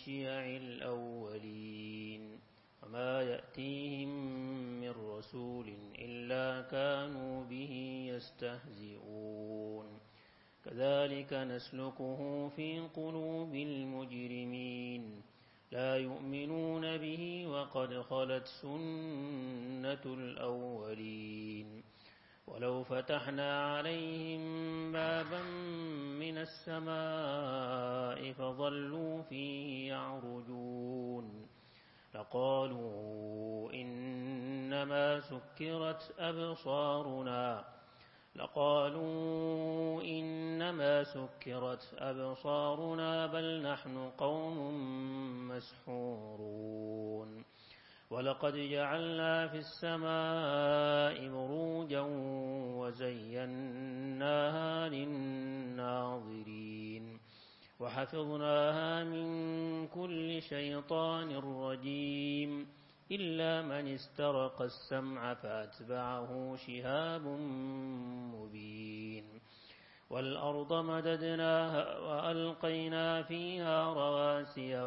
شيع الأولين وما يأتيهم من رسول إلا كانوا به يستهزئون كذلك نسلكه في قلوب المجرمين لا يؤمنون به وقد خلت سنة الأولين ولو فتحنا عليهم بابا من السماء فظلوا فيه يعرجون لقالوا إنما سكرت أبصارنا بل نحن قوم مسحورون ولقد جعلنا في السماء بروجا وزيناها للناظرين وحفظناها من كل شيطان رجيم إلا من استرق السمع فأتبعه شهاب مبين والأرض مددناها وألقينا فيها رواسي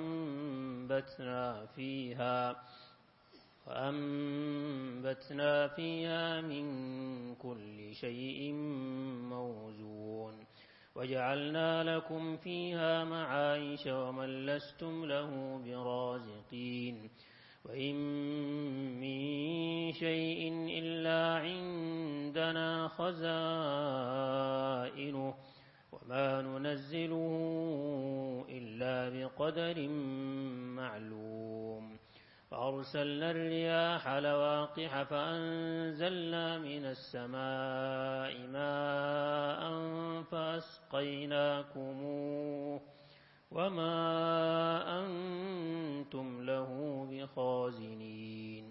وأنبتنا فيها من كل شيء موزون وجعلنا لكم فيها معايش ومن لستم له برازقين وإن من شيء إلا عندنا خزائنه وما ننزله إلا بقدر معلوم فأرسلنا الرياح لواقح فأنزلنا من السماء ماء فأسقيناكموه وما أنتم له بخازنين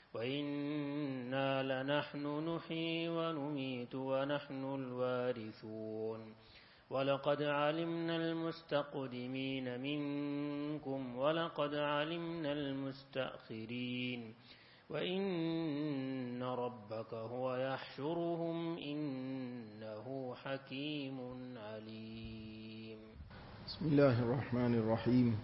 وإنا لنحن نحيي ونميت ونحن الوارثون ولقد علمنا المستقدمين منكم ولقد علمنا المستأخرين وإن ربك هو يحشرهم إنه حكيم عليم. بسم الله الرحمن الرحيم.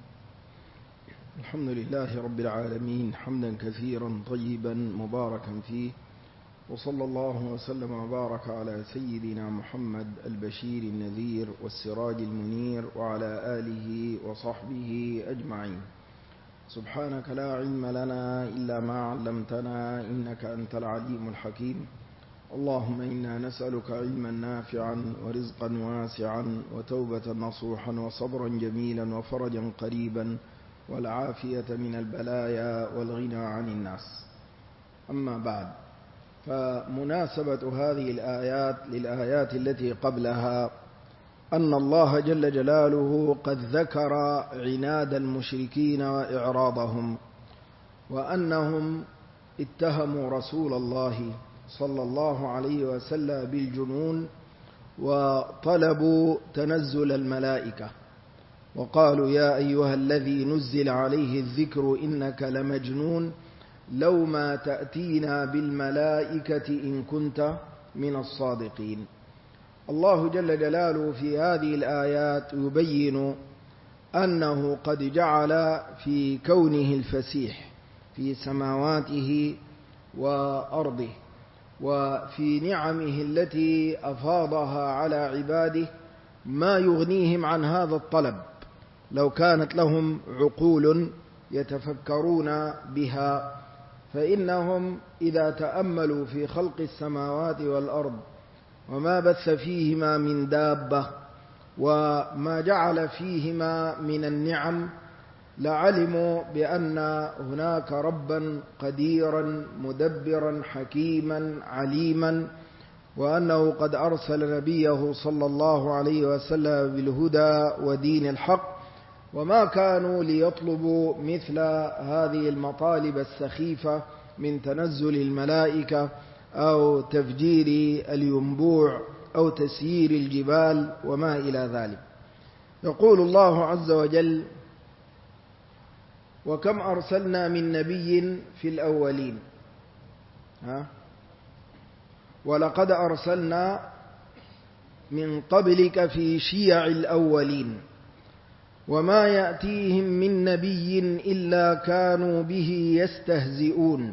الحمد لله رب العالمين حمدا كثيرا طيبا مباركا فيه وصلى الله وسلم وبارك على سيدنا محمد البشير النذير والسراج المنير وعلى آله وصحبه أجمعين. سبحانك لا علم لنا إلا ما علمتنا إنك أنت العليم الحكيم. اللهم إنا نسألك علما نافعا ورزقا واسعا وتوبة نصوحا وصبرا جميلا وفرجا قريبا والعافية من البلايا والغنى عن الناس. أما بعد، فمناسبة هذه الآيات للآيات التي قبلها أن الله جل جلاله قد ذكر عناد المشركين وإعراضهم وأنهم اتهموا رسول الله صلى الله عليه وسلم بالجنون وطلبوا تنزل الملائكة وقالوا يا أيها الذي نزل عليه الذكر إنك لمجنون لو ما تأتينا بالملائكة إن كنت من الصادقين. الله جل جلاله في هذه الآيات يبين أنه قد جعل في كونه الفسيح في سماواته وأرضه وفي نعمه التي أفاضها على عباده ما يغنيهم عن هذا الطلب لو كانت لهم عقول يتفكرون بها، فإنهم إذا تأملوا في خلق السماوات والأرض وما بث فيهما من دابة وما جعل فيهما من النعم لعلموا بأن هناك ربا قديرا مدبرا حكيما عليما، وأنه قد أرسل نبيه صلى الله عليه وسلم بالهدى ودين الحق، وما كانوا ليطلبوا مثل هذه المطالب السخيفة من تنزل الملائكة أو تفجير الينبوع أو تسيير الجبال وما إلى ذلك. يقول الله عز وجل وكم أرسلنا من نبي في الأولين ولقد أرسلنا من قبلك في شيع الأولين. وما يأتيهم من نبي إلا كانوا به يستهزئون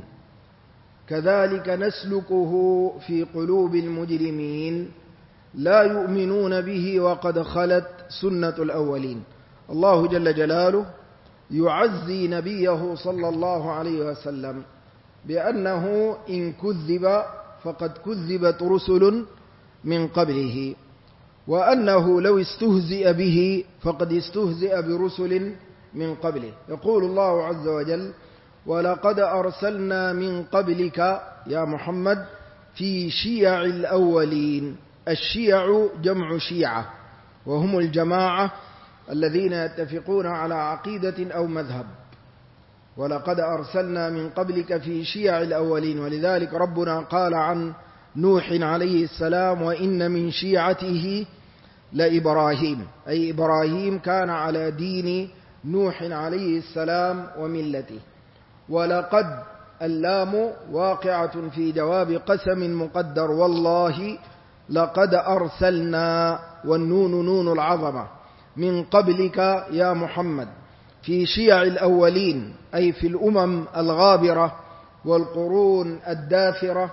كذلك نسلكه في قلوب المجرمين لا يؤمنون به وقد خلت سنة الأولين. الله جل جلاله يعزي نبيه صلى الله عليه وسلم بأنه إن كذب فقد كذبت رسل من قبله، وأنه لو استهزئ به فقد استهزئ برسل من قبله. يقول الله عز وجل: ولقد أرسلنا من قبلك يا محمد في شيع الأولين. الشيع جمع شيعة، وهم الجماعة الذين يتفقون على عقيدة أو مذهب. ولقد أرسلنا من قبلك في شيع الأولين، ولذلك ربنا قال عن نوح عليه السلام: وإن من شيعته لإبراهيم، أي إبراهيم كان على دين نوح عليه السلام وملته. ولقد اللام واقعة في جواب قسم مقدر، والله لقد أرسلنا، والنون نون العظمة، من قبلك يا محمد في شيع الأولين، أي في الأمم الغابرة والقرون الداثرة.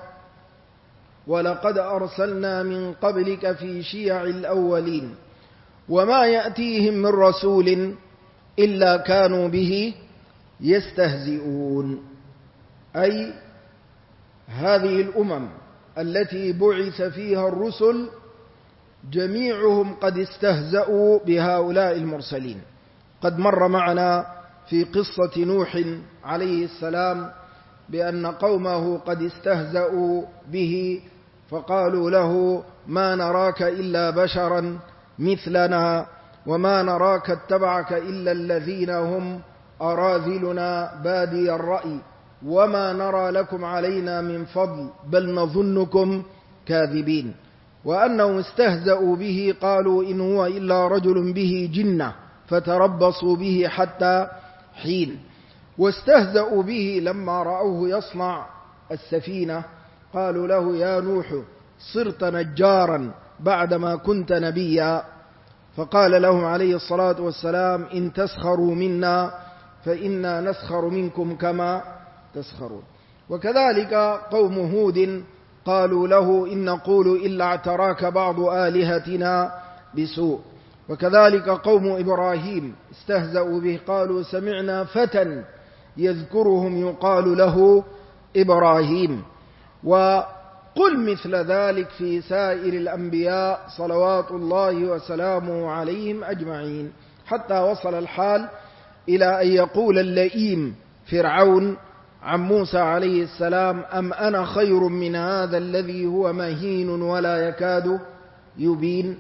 ولقد أرسلنا من قبلك في شيع الأولين وما يأتيهم من رسول إلا كانوا به يستهزئون. أي هذه الأمم التي بعث فيها الرسل جميعهم قد استهزأوا بهؤلاء المرسلين. قد مر معنا في قصة نوح عليه السلام بأن قومه قد استهزأوا به فقالوا له: ما نراك إلا بشرا مثلنا وما نراك اتبعك إلا الذين هم أراذلنا بادي الرأي وما نرى لكم علينا من فضل بل نظنكم كاذبين. وأنهم استهزأوا به قالوا: إن هو إلا رجل به جنة فتربصوا به حتى حين. واستهزأوا به لما رأوه يصنع السفينة، قالوا له: يا نوح صرت نجارا بعدما كنت نبيا. فقال لهم عليه الصلاة والسلام: إن تسخروا منا فإنا نسخر منكم كما تسخرون. وكذلك قوم هود قالوا له: إن نقول إلا اعتراك بعض آلهتنا بسوء. وكذلك قوم إبراهيم استهزأوا به قالوا: سمعنا فتى يذكرهم يقال له إبراهيم. وقل مثل ذلك في سائر الأنبياء صلوات الله وسلامه عليهم أجمعين، حتى وصل الحال إلى أن يقول اللئيم فرعون عن موسى عليه السلام: أم أنا خير من هذا الذي هو مهين ولا يكاد يبين.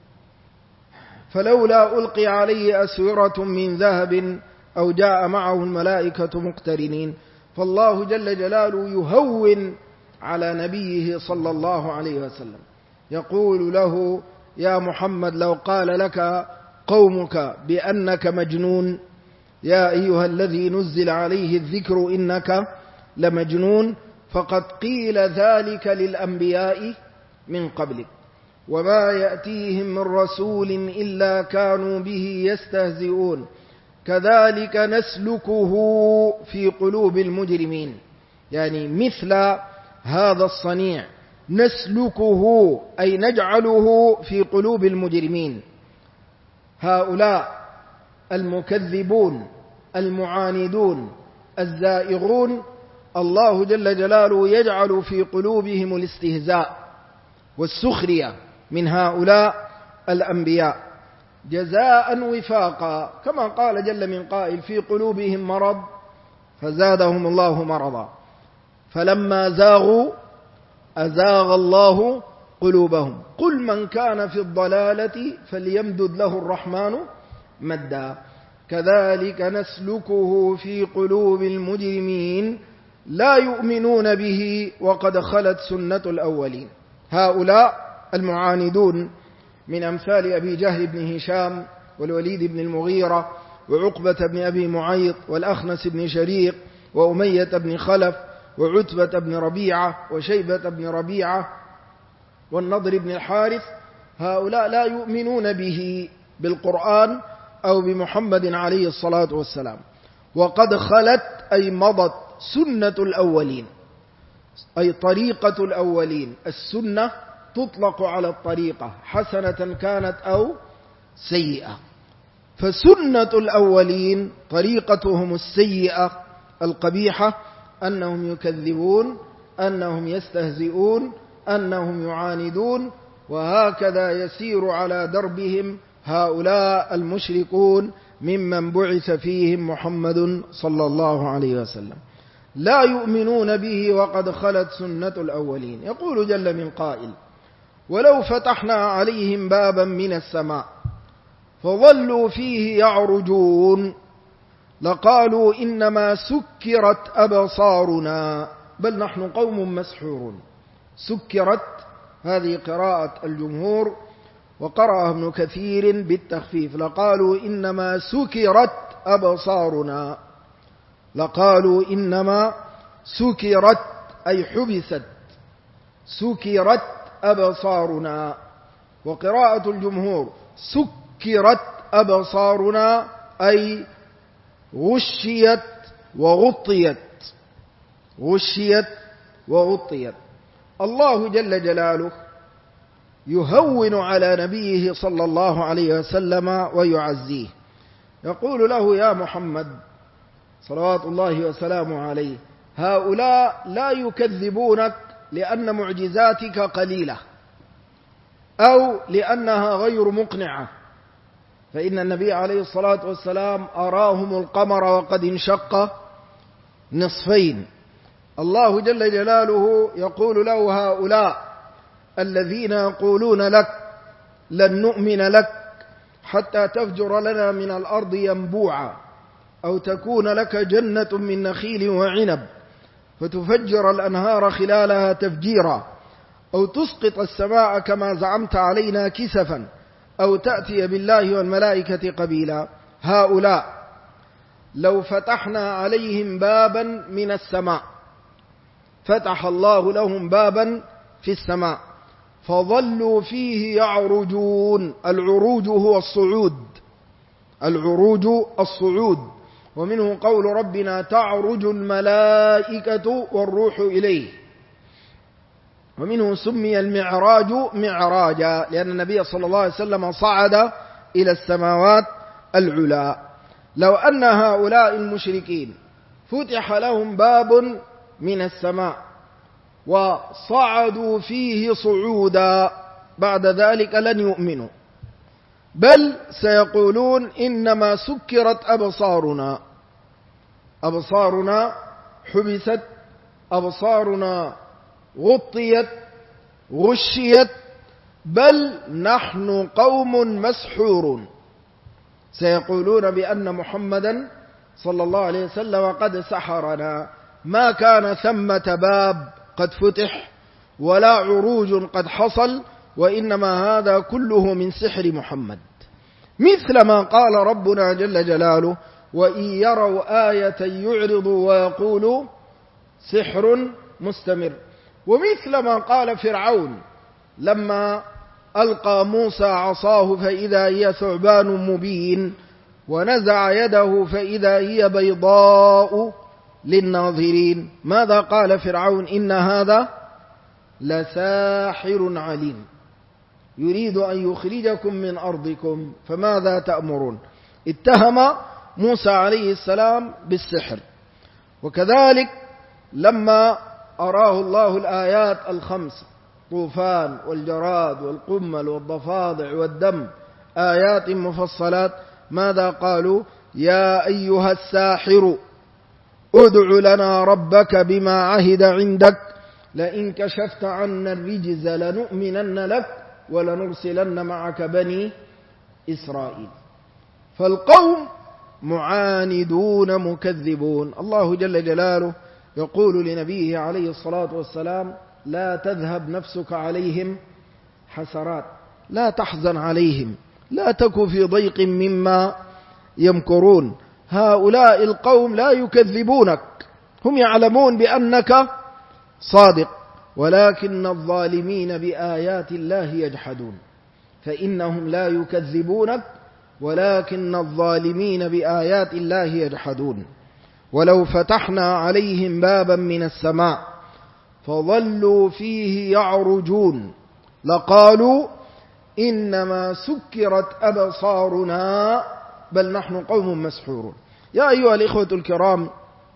فلولا ألقي عليه أسورة من ذهب أو جاء معه الملائكة مقترنين. فالله جل جلاله يهون على نبيه صلى الله عليه وسلم، يقول له: يا محمد لو قال لك قومك بأنك مجنون، يا أيها الذي نزل عليه الذكر إنك لمجنون، فقد قيل ذلك للأنبياء من قبلك وما يأتيهم من رسول إلا كانوا به يستهزئون كذلك نسلكه في قلوب المجرمين. يعني مثل هذا الصنيع نسلكه، أي نجعله في قلوب المجرمين. هؤلاء المكذبون المعاندون الزائغون الله جل جلاله يجعل في قلوبهم الاستهزاء والسخرية من هؤلاء الأنبياء جزاء وفاقا، كما قال جل من قائل: في قلوبهم مرض فزادهم الله مرضا فلما زاغوا أزاغ الله قلوبهم قل من كان في الضلالة فليمدد له الرحمن مدا كذلك نسلكه في قلوب المجرمين لا يؤمنون به وقد خلت سنة الأولين. هؤلاء المعاندون من أمثال أبي جهل بن هشام والوليد بن المغيرة وعقبة بن أبي معيط والأخنس بن شريق وأمية بن خلف وعتبة بن ربيعة وشيبة بن ربيعة والنضر بن الحارث، هؤلاء لا يؤمنون به بالقرآن أو بمحمد عليه الصلاة والسلام. وقد خلت أي مضت سنة الأولين، أي طريقة الأولين. السنة تطلق على الطريقة حسنة كانت أو سيئة، فسنة الأولين طريقتهم السيئة القبيحة أنهم يكذبون، أنهم يستهزئون، أنهم يعاندون، وهكذا يسير على دربهم هؤلاء المشركون ممن بعث فيهم محمد صلى الله عليه وسلم. لا يؤمنون به وقد خلت سنة الأولين. يقول جل من قائل: ولو فتحنا عليهم بابا من السماء فظلوا فيه يعرجون لقالوا إنما سكرت أبصارنا بل نحن قوم مسحورون. سكرت هذه قراءة الجمهور، وقرأ ابن كثير بالتخفيف. لقالوا إنما سكرت أبصارنا، لقالوا إنما سكرت أي حبست، سكرت أبصارنا. وقراءة الجمهور سكرت أبصارنا أي غشيت وغطيت، غشيت وغطيت. الله جل جلاله يهون على نبيه صلى الله عليه وسلم ويعزيه، يقول له: يا محمد صلوات الله وسلامه عليه، هؤلاء لا يكذبونك لأن معجزاتك قليلة أو لأنها غير مقنعة، فإن النبي عليه الصلاة والسلام أراهم القمر وقد انشق نصفين. الله جل جلاله يقول له: هؤلاء الذين يقولون لك لن نؤمن لك حتى تفجر لنا من الأرض ينبوعا أو تكون لك جنة من نخيل وعنب فتفجر الأنهار خلالها تفجيرا أو تسقط السماء كما زعمت علينا كسفا أو تأتي بالله والملائكة قبيلا. هؤلاء لو فتحنا عليهم بابا من السماء، فتح الله لهم بابا في السماء فظلوا فيه يعرجون. العروج هو الصعود، العروج الصعود، ومنه قول ربنا: تعرج الملائكة والروح إليه. ومنه سمي المعراج معراجا لأن النبي صلى الله عليه وسلم صعد إلى السماوات العلى. لو أن هؤلاء المشركين فتح لهم باب من السماء وصعدوا فيه صعودا بعد ذلك لن يؤمنوا، بل سيقولون: إنما سكرت أبصارنا، أبصارنا حبست، أبصارنا غطيت غشيت، بل نحن قوم مسحورون. سيقولون بأن محمدا صلى الله عليه وسلم قد سحرنا، ما كان ثمة باب قد فتح ولا عروج قد حصل، وإنما هذا كله من سحر محمد. مثل ما قال ربنا جل جلاله: وإن يروا آية يعرضوا ويقولوا سحر مستمر. ومثل ما قال فرعون لما ألقى موسى عصاه فإذا هي ثعبان مبين ونزع يده فإذا هي بيضاء للناظرين. ماذا قال فرعون؟ إن هذا لساحر عليم يريد أن يخرجكم من أرضكم فماذا تأمرون. اتهم موسى عليه السلام بالسحر. وكذلك لما أراه الله الآيات الخمس: طوفان والجراد والقمل والضفادع والدم آيات مفصلات، ماذا قالوا؟ يا أيها الساحر ادع لنا ربك بما عهد عندك لئن كشفت عنا الرجز لنؤمنن لك ولنرسلن معك بني إسرائيل. فالقوم معاندون مكذبون. الله جل جلاله يقول لنبيه عليه الصلاة والسلام: لا تذهب نفسك عليهم حسرات، لا تحزن عليهم، لا تك في ضيق مما يمكرون. هؤلاء القوم لا يكذبونك، هم يعلمون بأنك صادق، ولكن الظالمين بآيات الله يجحدون. فإنهم لا يكذبونك ولكن الظالمين بآيات الله يجحدون ولو فتحنا عليهم بابا من السماء فظلوا فيه يعرجون لقالوا إنما سكرت أبصارنا بل نحن قوم مسحورون. يا أيها الإخوة الكرام،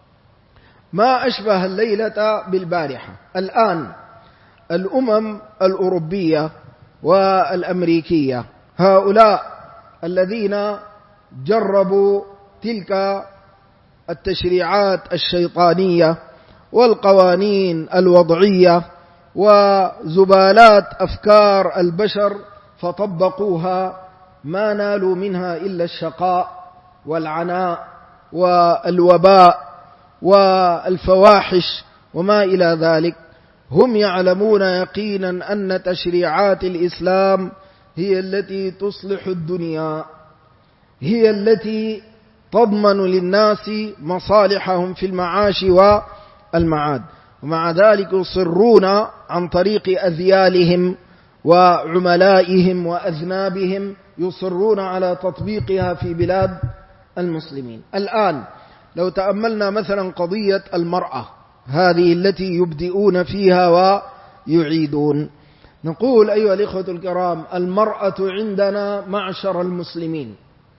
ما أشبه الليلة بالبارحة. الآن الأمم الأوروبية والأمريكية، هؤلاء الذين جربوا تلك التشريعات الشيطانية والقوانين الوضعية وزبالات أفكار البشر فطبقوها، ما نالوا منها إلا الشقاء والعناء والوباء والفواحش وما إلى ذلك. هم يعلمون يقينا أن تشريعات الإسلام هي التي تصلح الدنيا، هي التي تضمن للناس مصالحهم في المعاش والمعاد، ومع ذلك يصرون عن طريق أذيالهم وعملائهم وأذنابهم يصرون على تطبيقها في بلاد المسلمين. الآن لو تأملنا مثلا قضية المرأة هذه التي يبدئون فيها ويعيدون، نقول أيها الإخوة الكرام، المرأة عندنا معشر المسلمين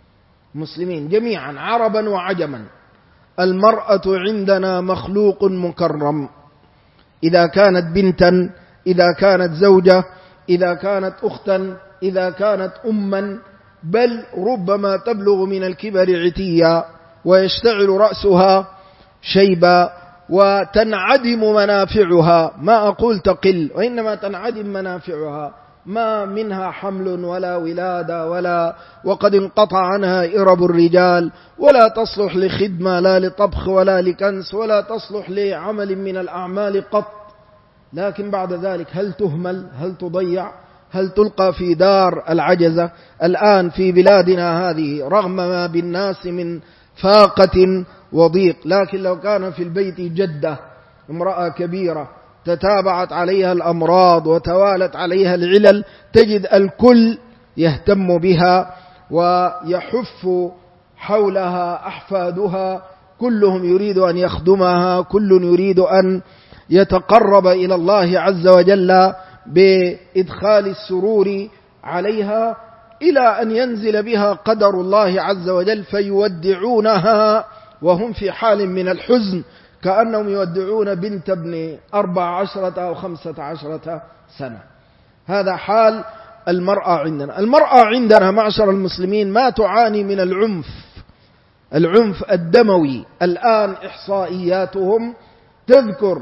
جميعا عربا وعجما، المرأة عندنا مخلوق مكرم، إذا كانت بنتا، إذا كانت زوجة، إذا كانت أختا، إذا كانت أما، بل ربما تبلغ من الكبر عتيا ويشتعل رأسها شيبا وتنعدم منافعها، ما أقول تقل، وإنما تنعدم منافعها، ما منها حمل ولا ولادة وقد انقطع عنها إرب الرجال، ولا تصلح لخدمة لا لطبخ ولا لكنس ولا تصلح لعمل من الأعمال قط. لكن بعد ذلك هل تهمل؟ هل تضيع؟ هل تلقى في دار العجزة؟ الآن في بلادنا هذه رغم ما بالناس من فاقة وضيق، لكن لو كان في البيت جدة امرأة كبيرة تتابعت عليها الأمراض وتوالت عليها العلل، تجد الكل يهتم بها ويحف حولها أحفادها، كلهم يريد أن يخدمها، كل يريد أن يتقرب إلى الله عز وجل بإدخال السرور عليها، إلى أن ينزل بها قدر الله عز وجل فيودعونها وهم في حال من الحزن، كأنهم يودعون بنت ابن 14 أو 15 سنة. هذا حال المرأة عندنا. المرأة عندنا معشر المسلمين ما تعاني من العنف الدموي. الآن إحصائياتهم تذكر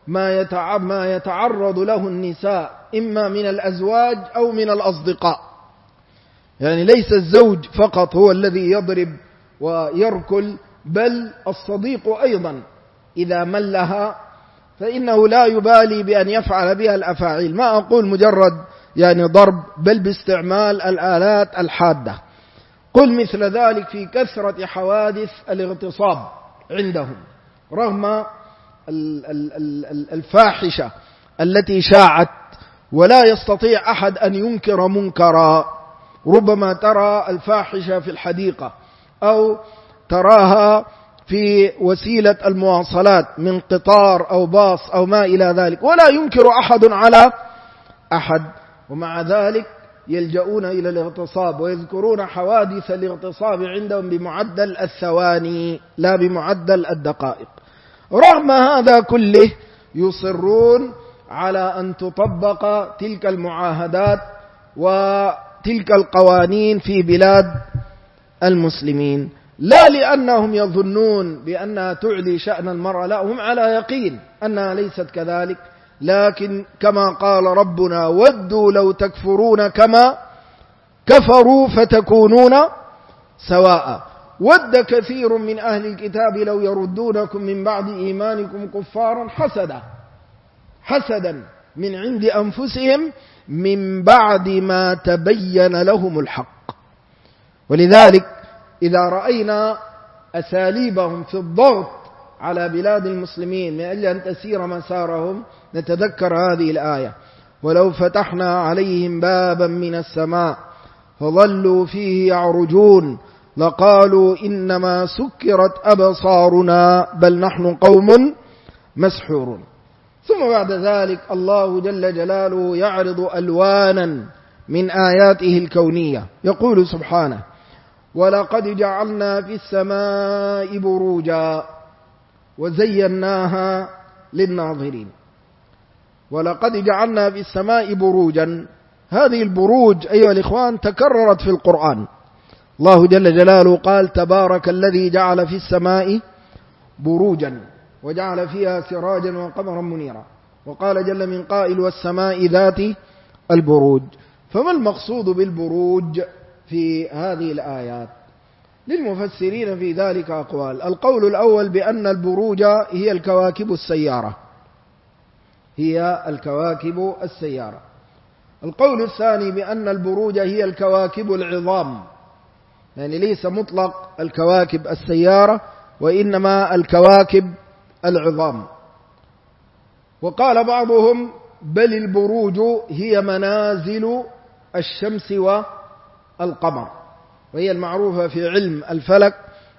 ما يتعرض له النساء إما من الأزواج أو من الأصدقاء، يعني ليس الزوج فقط هو الذي يضرب ويركل، بل الصديق أيضا إذا ملها فإنه لا يبالي بأن يفعل بها الأفاعيل، ما أقول مجرد يعني ضرب، بل باستعمال الآلات الحادة. قل مثل ذلك في كثرة حوادث الاغتصاب عندهم، رغم الفاحشة التي شاعت، ولا يستطيع أحد أن ينكر منكرا. ربما ترى الفاحشة في الحديقة أو تراها في وسيلة المواصلات من قطار أو باص أو ما إلى ذلك، ولا ينكر أحد على أحد، ومع ذلك يلجؤون إلى الاغتصاب ويذكرون حوادث الاغتصاب عندهم بمعدل الثواني لا بمعدل الدقائق. رغم هذا كله يصرون على أن تطبق تلك المعاهدات وتلك القوانين في بلاد المسلمين، لا لأنهم يظنون بأنها تعلي شأن المرأة، لا، هم على يقين أنها ليست كذلك، لكن كما قال ربنا: ودوا لو تكفرون كما كفروا فتكونون سواء. ود كثير من أهل الكتاب لو يردونكم من بعد إيمانكم كفارا حسدا من عند أنفسهم من بعد ما تبين لهم الحق. ولذلك إذا رأينا أساليبهم في الضغط على بلاد المسلمين من أجل أن تسير مسارهم نتذكر هذه الآية: ولو فتحنا عليهم بابا من السماء فظلوا فيه يعرجون لقالوا إنما سكرت أبصارنا بل نحن قوم مسحورون. ثم بعد ذلك الله جل جلاله يعرض ألوانا من آياته الكونية، يقول سبحانه: ولقد جعلنا في السماء بروجا وزيناها للناظرين. ولقد جعلنا في السماء بروجا، هذه البروج أيها الإخوان تكررت في القرآن. الله جل جلاله قال: تبارك الذي جعل في السماء بروجا وجعل فيها سراجا وقمرا منيرا. وقال جل من قائل: والسماء ذات البروج. فما المقصود بالبروج في هذه الآيات؟ للمفسرين في ذلك أقوال. القول الأول بأن البروج هي الكواكب السيارة، هي الكواكب السيارة. القول الثاني بأن البروج هي الكواكب العظام، يعني ليس مطلق الكواكب السيارة وإنما الكواكب العظام. وقال بعضهم: بل البروج هي منازل الشمس والقمر، وهي المعروفة في علم الفلك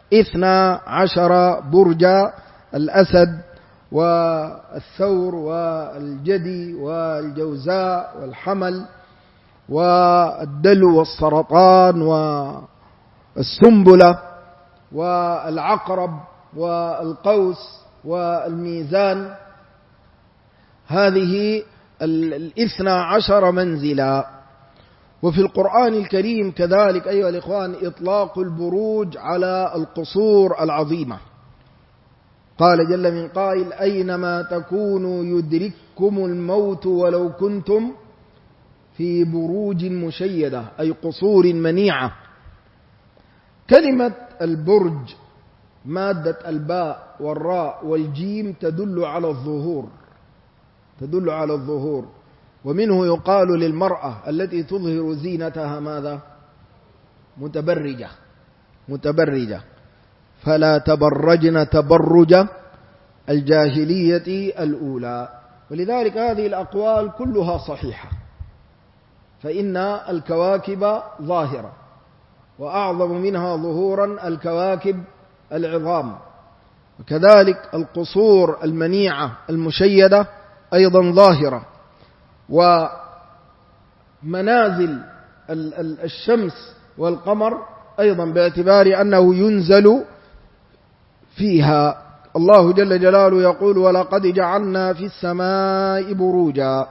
12 برجا: الأسد والثور والجدي والجوزاء والحمل والدلو والسرطان والسنبلة والعقرب والقوس والميزان. هذه 12 منزلا. وفي القرآن الكريم كذلك أيها الإخوان إطلاق البروج على القصور العظيمة. قال جل من قائل: أينما تكونوا يدرككم الموت ولو كنتم في بروج مشيدة، أي قصور منيعة. كلمة البرج مادة الباء والراء والجيم تدل على الظهور، تدل على الظهور. ومنه يقال للمرأة التي تظهر زينتها ماذا؟ متبرجة، متبرجة. فلا تبرجن تبرج الجاهلية الأولى. ولذلك هذه الأقوال كلها صحيحة، فإن الكواكب ظاهرة، وأعظم منها ظهورا الكواكب العظام. وكذلك القصور المنيعة المشيدة أيضا ظاهرة. ومنازل الشمس والقمر أيضا باعتبار أنه ينزل فيها. الله جل جلاله يقول: ولقد جعلنا في السماء بروجا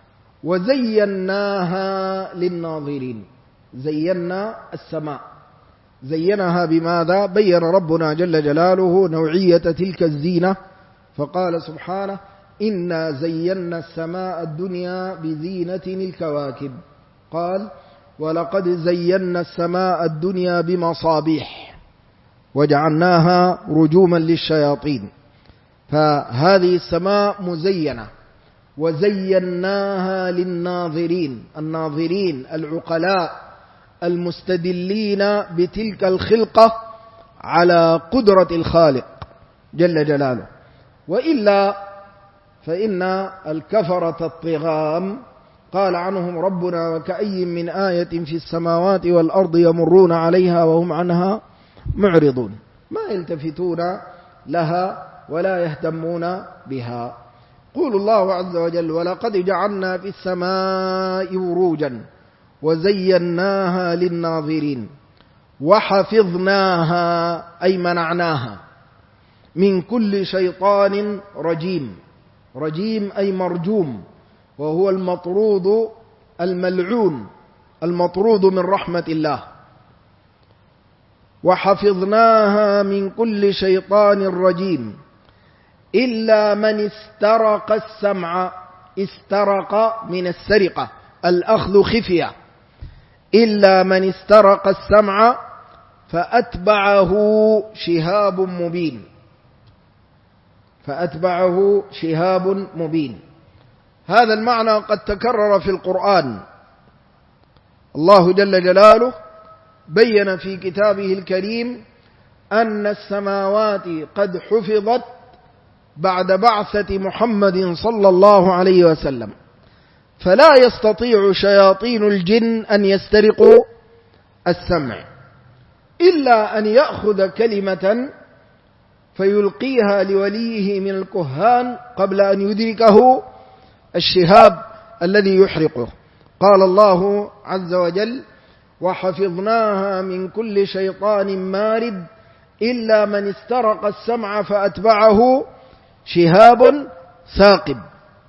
وزيناها للناظرين. زينا السماء، زينها بماذا؟ بين ربنا جل جلاله نوعية تلك الزينة، فقال سبحانه: إنا زينا السماء الدنيا بزينة الكواكب. قال: ولقد زينا السماء الدنيا بمصابيح وجعلناها رجوما للشياطين. فهذه السماء مزينة. وزيناها للناظرين، الناظرين العقلاء المستدلين بتلك الخلقة على قدرة الخالق جل جلاله. وإلا فإن الكفرة الطغام قال عنهم ربنا: وكأي من آية في السماوات والأرض يمرون عليها وهم عنها معرضون، ما يلتفتون لها ولا يهتمون بها. قول الله عز وجل: ولقد جعلنا في السماء بروجا وزيناها للناظرين وحفظناها، أي منعناها، من كل شيطان رجيم. رجيم أي مرجوم، وهو المطرود الملعون، المطرود من رحمة الله. وحفظناها من كل شيطان رجيم إلا من استرق السمع. استرق من السرقة، الأخذ خفية. إلا من استرق السمع فأتبعه شهاب مبين، فأتبعه شهاب مبين. هذا المعنى قد تكرر في القرآن. الله جل جلاله بين في كتابه الكريم أن السماوات قد حفظت بعد بعثة محمد صلى الله عليه وسلم، فلا يستطيع شياطين الجن أن يسترقوا السمع، إلا أن يأخذ كلمة فيلقيها لوليه من الكهان قبل أن يدركه الشهاب الذي يحرقه. قال الله عز وجل: وحفظناها من كل شيطان مارد إلا من استرق السمع فأتبعه شهاب ثاقب.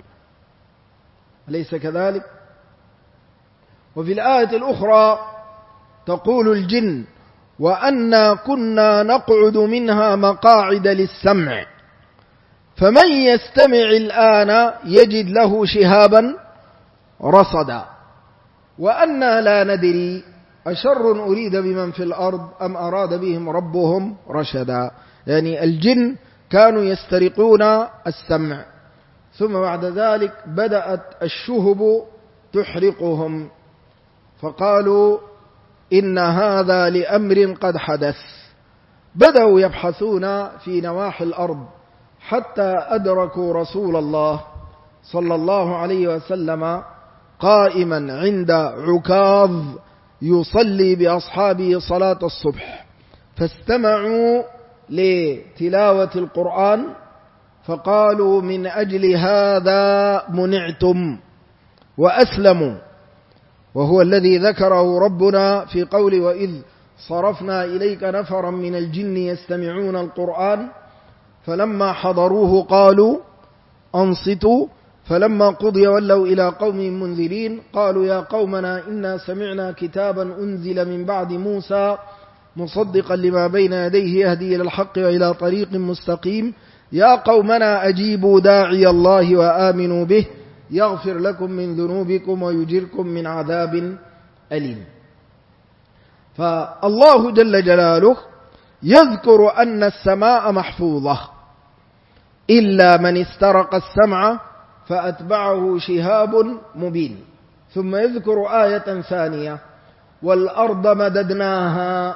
أليس كذلك؟ وفي الآية الأخرى تقول الجن: وأنا كنا نقعد منها مقاعد للسمع فمن يستمع الآن يجد له شهابا رصدا وأنا لا ندري أشر أريد بمن في الأرض أم أراد بهم ربهم رشدا. يعني الجن كانوا يسترقون السمع، ثم بعد ذلك بدأت الشهب تحرقهم، فقالوا إن هذا لأمر قد حدث. بدأوا يبحثون في نواحي الأرض حتى أدركوا رسول الله صلى الله عليه وسلم قائما عند عكاظ يصلي بأصحابه صلاة الصبح، فاستمعوا لتلاوة القرآن فقالوا: من أجل هذا منعتم، وأسلموا. وهو الذي ذكره ربنا في قوله: وإذ صرفنا إليك نفرا من الجن يستمعون القرآن فلما حضروه قالوا أنصتوا فلما قضي ولوا إلى قوم منذرين قالوا يا قومنا إنا سمعنا كتابا أنزل من بعد موسى مصدقا لما بين يديه يهدي إلى الحق وإلى طريق مستقيم يا قومنا أجيبوا داعي الله وآمنوا به يغفر لكم من ذنوبكم ويجركم من عذاب أليم. فالله جل جلاله يذكر أن السماء محفوظة إلا من استرق السمع فأتبعه شهاب مبين. ثم يذكر آية ثانية: والأرض مددناها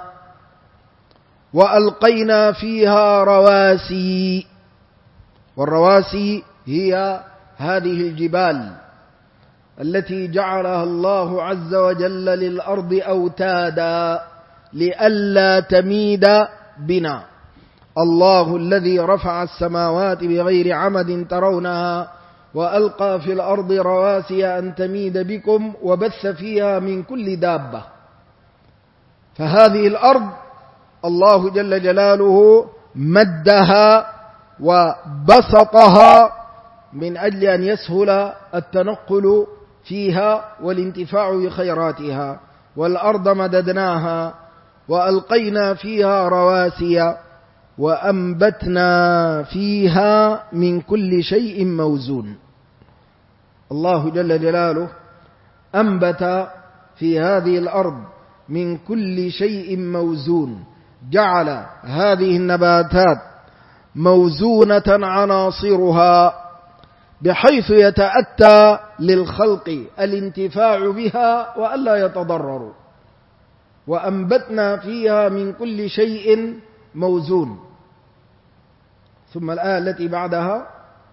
وألقينا فيها رواسي. والرواسي هي هذه الجبال التي جعلها الله عز وجل للأرض أوتادا لئلا تميد بنا. الله الذي رفع السماوات بغير عمد ترونها وألقى في الأرض رواسي أن تميد بكم وبث فيها من كل دابة. فهذه الأرض الله جل جلاله مدها وبسطها من أجل أن يسهل التنقل فيها والانتفاع بخيراتها. والأرض مددناها وألقينا فيها رواسي وأنبتنا فيها من كل شيء موزون. الله جل جلاله أنبت في هذه الأرض من كل شيء موزون، جعل هذه النباتات موزونة عناصرها بحيث يتأتى للخلق الانتفاع بها وألا يتضرروا. وأنبتنا فيها من كل شيء موزون. ثم الآية التي بعدها: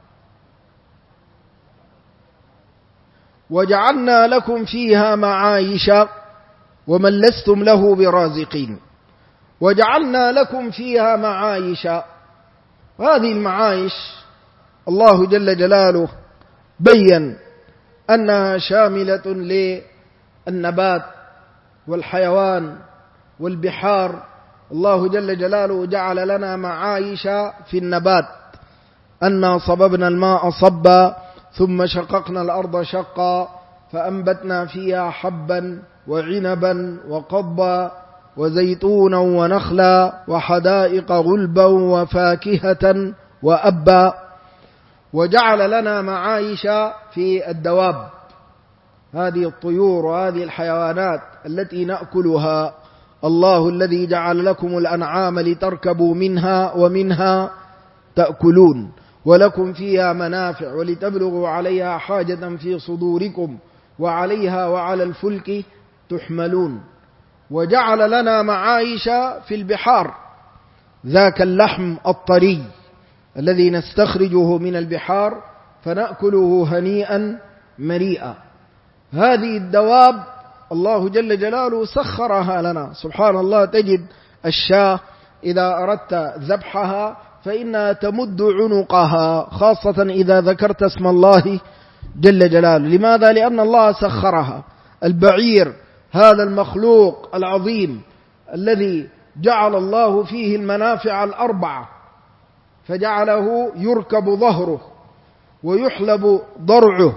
وجعلنا لكم فيها معايش ومن لستم له برازقين. وجعلنا لكم فيها معايش. وهذه المعايش الله جل جلاله بيّن أنها شاملة للنبات والحيوان والبحار. الله جل جلاله جعل لنا معايش في النبات، أنا صببنا الماء صبا ثم شققنا الأرض شقا فأنبتنا فيها حبا وعنبا وقضبا وزيتونا ونخلا وحدائق غلبا وفاكهة وأبا. وجعل لنا معايش في الدواب، هذه الطيور وهذه الحيوانات التي نأكلها. الله الذي جعل لكم الأنعام لتركبوا منها ومنها تأكلون ولكم فيها منافع ولتبلغوا عليها حاجة في صدوركم وعليها وعلى الفلك تحملون. وجعل لنا معايش في البحار، ذاك اللحم الطري الذي نستخرجه من البحار فنأكله هنيئا مريئا. هذه الدواب الله جل جلاله سخرها لنا. سبحان الله، تجد الشاة إذا أردت ذبحها فإنها تمد عنقها، خاصة إذا ذكرت اسم الله جل جلاله. لماذا؟ لأن الله سخرها. البعير هذا المخلوق العظيم الذي جعل الله فيه المنافع الأربعة، فجعله يركب ظهره ويحلب ضرعه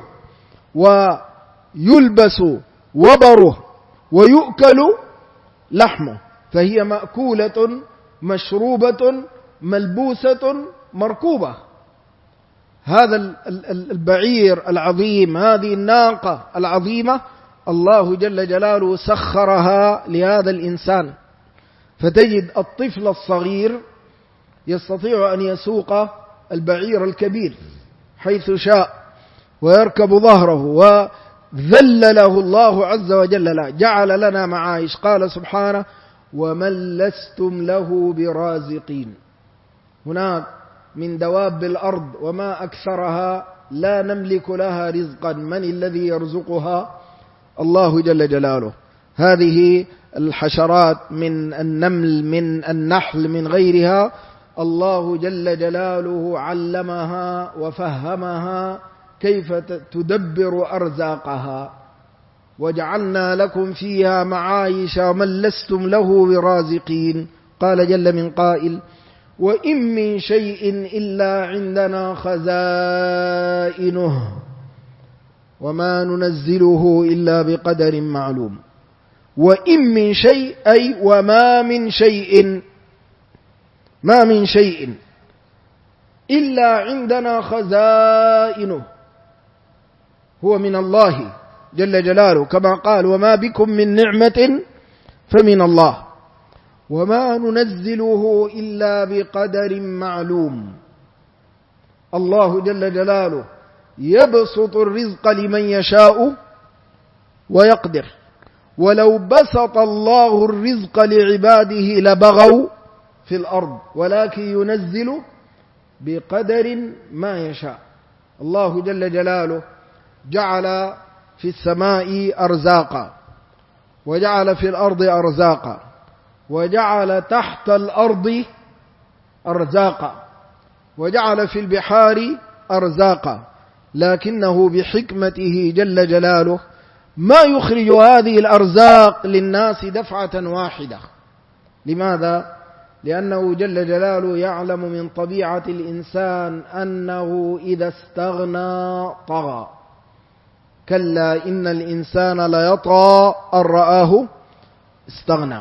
ويلبس وبره ويؤكل لحمه، فهي مأكولة مشروبة ملبوسة مركوبة. هذا البعير العظيم، هذه الناقة العظيمة، الله جل جلاله سخرها لهذا الإنسان. فتجد الطفل الصغير يستطيع أن يسوق البعير الكبير حيث شاء ويركب ظهره، وذلله الله عز وجل له، جعل لنا معايش. قال سبحانه: ومن لستم له برازقين. هناك من دواب الأرض وما أكثرها لا نملك لها رزقا، من الذي يرزقها؟ الله جل جلاله. هذه الحشرات من النمل من النحل من غيرها، الله جل جلاله علمها وفهمها كيف تدبر أرزاقها. وجعلنا لكم فيها معايش ومن لستم له برازقين. قال جل من قائل: وإن من شيء إلا عندنا خزائنه وما ننزله إلا بقدر معلوم. وإن من شيء أي وما من شيء، ما من شيء إلا عندنا خزائنه، هو من الله جل جلاله، كما قال: وما بكم من نعمة فمن الله وما ننزله إلا بقدر معلوم. الله جل جلاله يبسط الرزق لمن يشاء ويقدر، ولو بسط الله الرزق لعباده لبغوا في الأرض ولكن ينزل بقدر ما يشاء. الله جل جلاله جعل في السماء أرزاقا، وجعل في الأرض أرزاقا، وجعل تحت الأرض أرزاقا، وجعل في البحار أرزاقا، لكنه بحكمته جل جلاله ما يخرج هذه الأرزاق للناس دفعة واحدة. لماذا؟ لأنه جل جلاله يعلم من طبيعة الإنسان أنه إذا استغنى طغى. كلا إن الإنسان ليطغى أن رآه استغنى.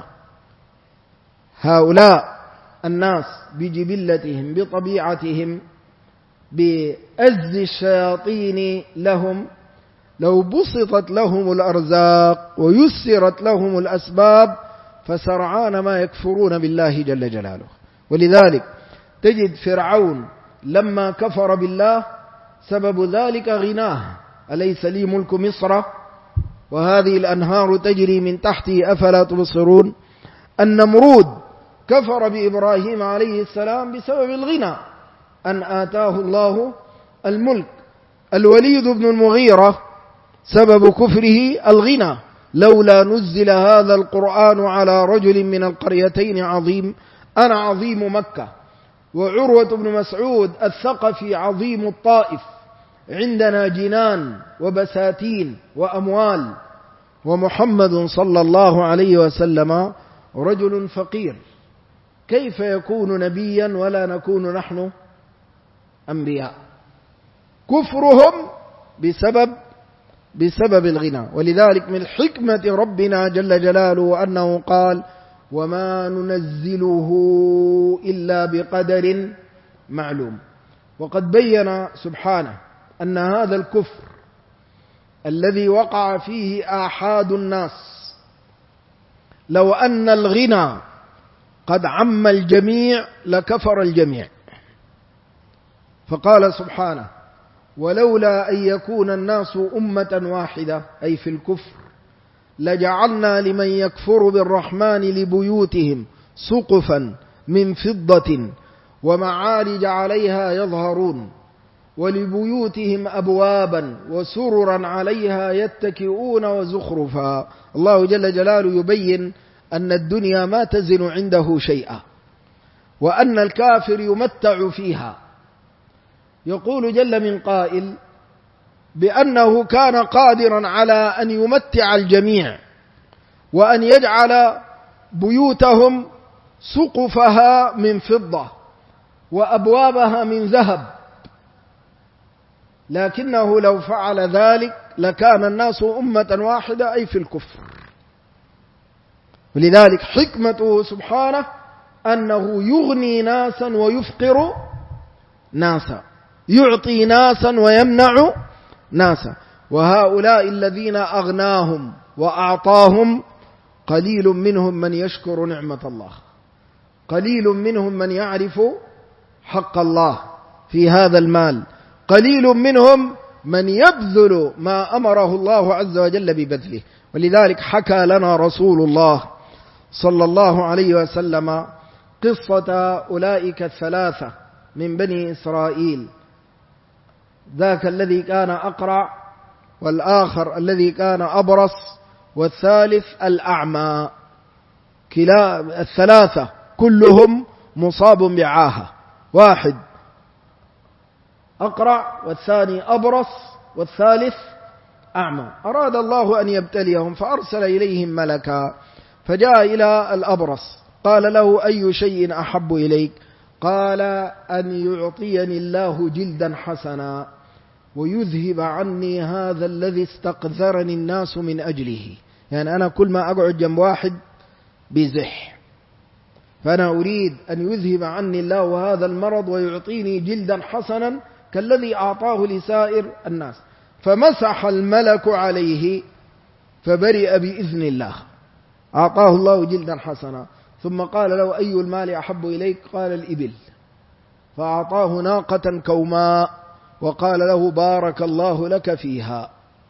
هؤلاء الناس بجبلتهم بطبيعتهم بأز الشياطين لهم، لو بسطت لهم الأرزاق ويسرت لهم الأسباب فسرعان ما يكفرون بالله جل جلاله. ولذلك تجد فرعون لما كفر بالله سبب ذلك غناه: أليس لي ملك مصر وهذه الأنهار تجري من تحتي أفلا تبصرون. النمرود كفر بإبراهيم عليه السلام بسبب الغنى، أن آتاه الله الملك. الوليد بن المغيرة سبب كفره الغنى: لولا نزل هذا القرآن على رجل من القريتين عظيم، أنا عظيم مكة. وعروة بن مسعود الثقفي عظيم الطائف: عندنا جنان وبساتين وأموال. ومحمد صلى الله عليه وسلم رجل فقير، كيف يكون نبيا ولا نكون نحن أنبياء؟ كفرهم بسبب الغنى. ولذلك من حكمة ربنا جل جلاله أنه قال: وما ننزله إلا بقدر معلوم. وقد بين سبحانه أن هذا الكفر الذي وقع فيه آحاد الناس، لو أن الغنى قد عم الجميع لكفر الجميع. فقال سبحانه: ولولا أن يكون الناس أمة واحدة، أي في الكفر، لجعلنا لمن يكفر بالرحمن لبيوتهم سقفا من فضة ومعارج عليها يظهرون ولبيوتهم أبوابا وسررا عليها يتكئون وزخرفا. الله جل جلاله يبين أن الدنيا ما تزن عنده شيئا، وأن الكافر يمتع فيها. يقول جل من قائل بأنه كان قادرا على أن يمتع الجميع، وأن يجعل بيوتهم سقفها من فضة وأبوابها من ذهب، لكنه لو فعل ذلك لكان الناس أمة واحدة، أي في الكفر. ولذلك حكمته سبحانه أنه يغني ناسا ويفقر ناسا، يعطي ناسا ويمنع ناسا. وهؤلاء الذين أغناهم وأعطاهم قليل منهم من يشكر نعمة الله، قليل منهم من يعرف حق الله في هذا المال، قليل منهم من يبذل ما أمره الله عز وجل ببذله. ولذلك حكى لنا رسول الله صلى الله عليه وسلم قصة أولئك الثلاثة من بني إسرائيل، ذاك الذي كان أقرع، والآخر الذي كان أبرص، والثالث الأعمى. كلا الثلاثة كلهم مصاب بعاهة، واحد أقرع والثاني أبرص والثالث أعمى. أراد الله أن يبتليهم فأرسل إليهم ملكا، فجاء إلى الأبرص قال له: أي شيء أحب إليك؟ قال: أن يعطيني الله جلدا حسنا ويذهب عني هذا الذي استقذرني الناس من أجله. يعني أنا كل ما أقعد جنب واحد بزح، فأنا أريد أن يذهب عني الله هذا المرض ويعطيني جلدا حسنا كالذي أعطاه لسائر الناس. فمسح الملك عليه فبرئ بإذن الله، أعطاه الله جلدا حسنا. ثم قال له: أي المال أحب إليك؟ قال: الإبل. فأعطاه ناقة كوماء وقال له: بارك الله لك فيها.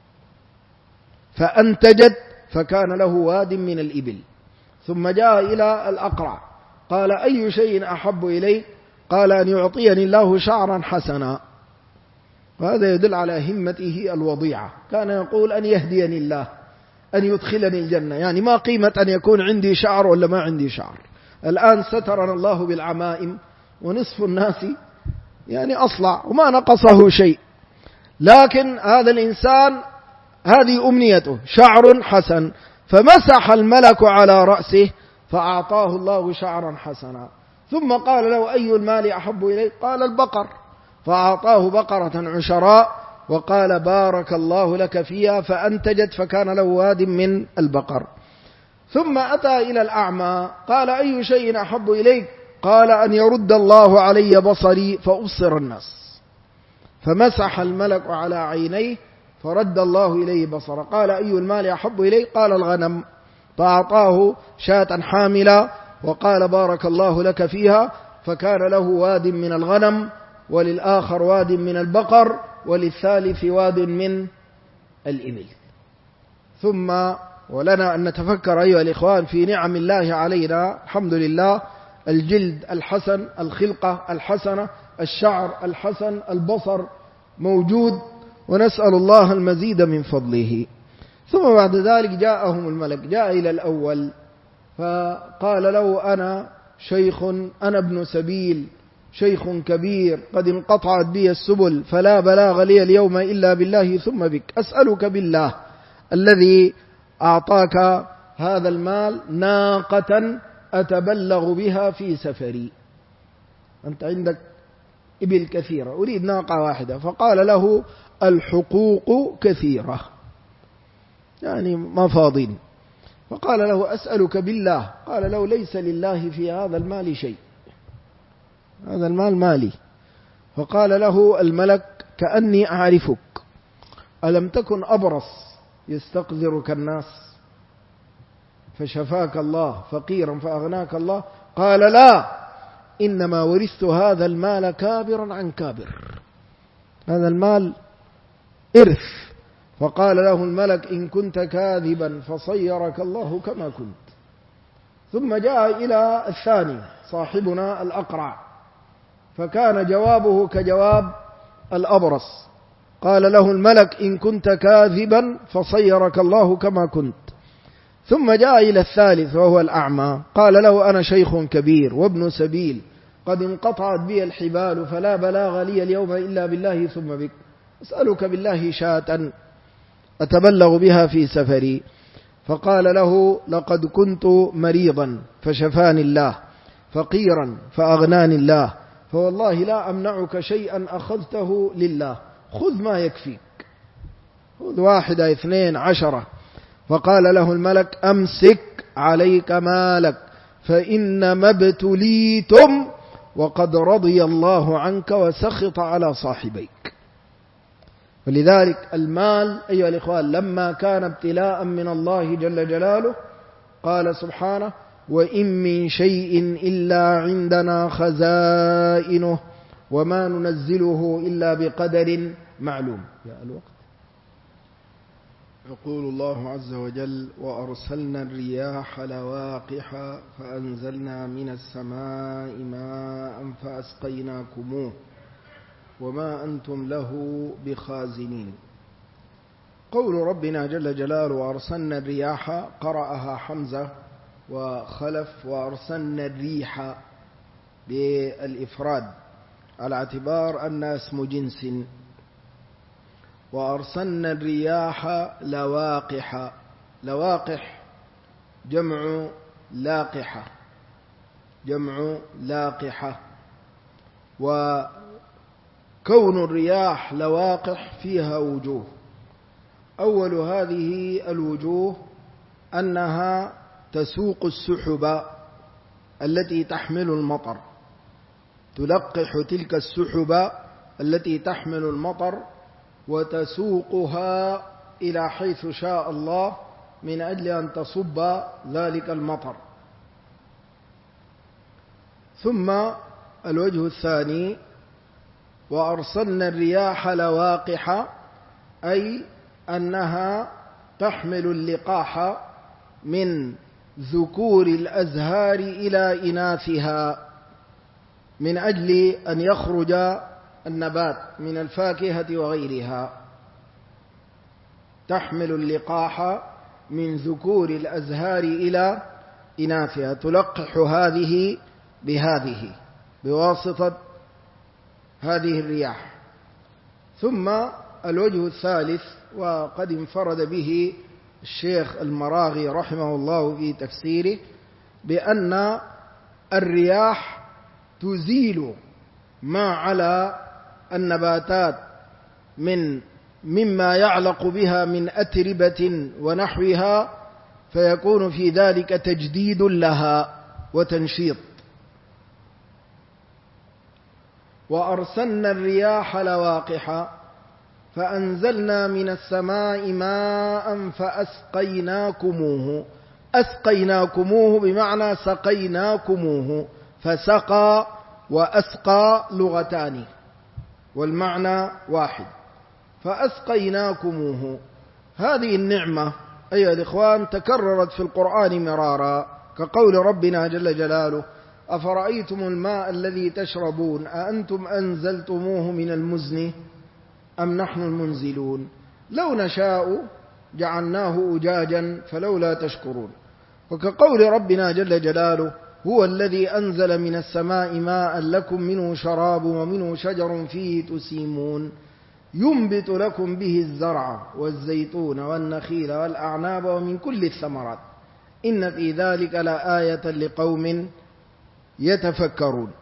فأنتجت فكان له واد من الإبل. ثم جاء إلى الأقرع قال: أي شيء أحب إليك؟ قال: أن يعطيني الله شعرا حسنا. وهذا يدل على همته الوضيعة. كان يقول: أن يهديني الله، أن يدخلني الجنة. يعني ما قيمة أن يكون عندي شعر ولا ما عندي شعر؟ الآن سترنا الله بالعمائم ونصف الناس يعني أصلع وما نقصه شيء، لكن هذا الإنسان هذه أمنيته، شعر حسن. فمسح الملك على رأسه فأعطاه الله شعرا حسنا. ثم قال له: أي المال أحب إليك؟ قال: البقر. فأعطاه بقرة عشراء وقال: بارك الله لك فيها. فأنتجت فكان له واد من البقر. ثم أتى إلى الأعمى قال: أي شيء أحب إليك؟ قال: أن يرد الله علي بصري فأبصر الناس. فمسح الملك على عينيه فرد الله إليه بصره. قال: أي المال أحب إليك؟ قال: الغنم. فأعطاه شاة حاملة وقال: بارك الله لك فيها. فكان له واد من الغنم، وللآخر واد من البقر، وللثالث واد من الإبل. ثم ولنا أن نتفكر أيها الإخوان في نعم الله علينا. الحمد لله، الجلد الحسن، الخلقة الحسنة، الشعر الحسن، البصر موجود، ونسأل الله المزيد من فضله. ثم بعد ذلك جاءهم الملك، جاء إلى الأول فقال له: أنا شيخ، أنا ابن سبيل، شيخ كبير، قد انقطعت بي السبل، فلا بلاغ لي اليوم إلا بالله ثم بك. أسألك بالله الذي أعطاك هذا المال ناقة أتبلغ بها في سفري. أنت عندك إبل كثيرة، أريد ناقة واحدة. فقال له: الحقوق كثيرة، يعني مفاضين. فقال له: أسألك بالله. قال له: ليس لله في هذا المال شيء، هذا المال مالي. فقال له الملك: كأني أعرفك، ألم تكن أبرص يستقذرك الناس فشفاك الله، فقيرا فأغناك الله؟ قال: لا، إنما ورثت هذا المال كابرا عن كابر، هذا المال إرث. فقال له الملك: إن كنت كاذبا فصيرك الله كما كنت. ثم جاء إلى الثاني صاحبنا الأقرع، فكان جوابه كجواب الأبرص، قال له الملك: إن كنت كاذبا فصيرك الله كما كنت. ثم جاء إلى الثالث وهو الأعمى، قال له: أنا شيخ كبير وابن سبيل، قد انقطعت بي الحبال، فلا بلاغ لي اليوم إلا بالله ثم بك، أسألك بالله شاة أتبلغ بها في سفري. فقال له: لقد كنت مريضا فشفاني الله، فقيرا فأغناني الله، فوالله لا أمنعك شيئا أخذته لله، خذ ما يكفيك، خذ 1 2 10. فقال له الملك: أمسك عليك مالك فإنما ابتليتم وقد رضي الله عنك وسخط على صاحبيك. ولذلك المال أيها الإخوان لما كان ابتلاء من الله جل جلاله قال سبحانه: وإن من شيء إلا عندنا خزائنه وما ننزله إلا بقدر معلوم. يا الوقت. يقول الله عز وجل: وأرسلنا الرياح لواقح فأنزلنا من السماء ماء فأسقيناكموه وما أنتم له بخازنين. قول ربنا جل جلاله: وأرسلنا الرياح، قرأها حمزة وخلف، وأرسلنا الريح بالإفراد على اعتبار أن اسم جنس. وأرسلنا الرياح لواقح، لواقح جمع لاقحة، جمع لاقحة. وكون الرياح لواقح فيها وجوه. أول هذه الوجوه أنها تسوق السحب التي تحمل المطر، تلقح تلك السحب التي تحمل المطر وتسوقها إلى حيث شاء الله من أجل أن تصب ذلك المطر. ثم الوجه الثاني: وأرسلنا الرياح لواقح، أي أنها تحمل اللقاح من ذكور الأزهار إلى إناثها من أجل أن يخرج النبات من الفاكهة وغيرها. تحمل اللقاح من ذكور الأزهار إلى إناثها، تلقح هذه بهذه بواسطة هذه الرياح. ثم الوجه الثالث، وقد انفرد به الشيخ المراغي رحمه الله في تفسيره، بأن الرياح تزيل ما على النباتات مما يعلق بها من أتربة ونحوها، فيكون في ذلك تجديد لها وتنشيط. وأرسلنا الرياح لواقح فأنزلنا من السماء ماء فأسقيناكموه. أسقيناكموه بمعنى سقيناكموه، فسقى وأسقى لغتان والمعنى واحد. فأسقيناكموه، هذه النعمة أيها الإخوان تكررت في القرآن مرارا، كقول ربنا جل جلاله: أفرأيتم الماء الذي تشربون أأنتم أنزلتموه من المزن أم نحن المنزلون لو نشاء جعلناه أجاجا فلولا تشكرون. وكقول ربنا جل جلاله: هو الذي أنزل من السماء ماء لكم منه شراب ومنه شجر فيه تسيمون ينبت لكم به الزرع والزيتون والنخيل والأعناب ومن كل الثمرات إن في ذلك لآية لقوم يتفكرون.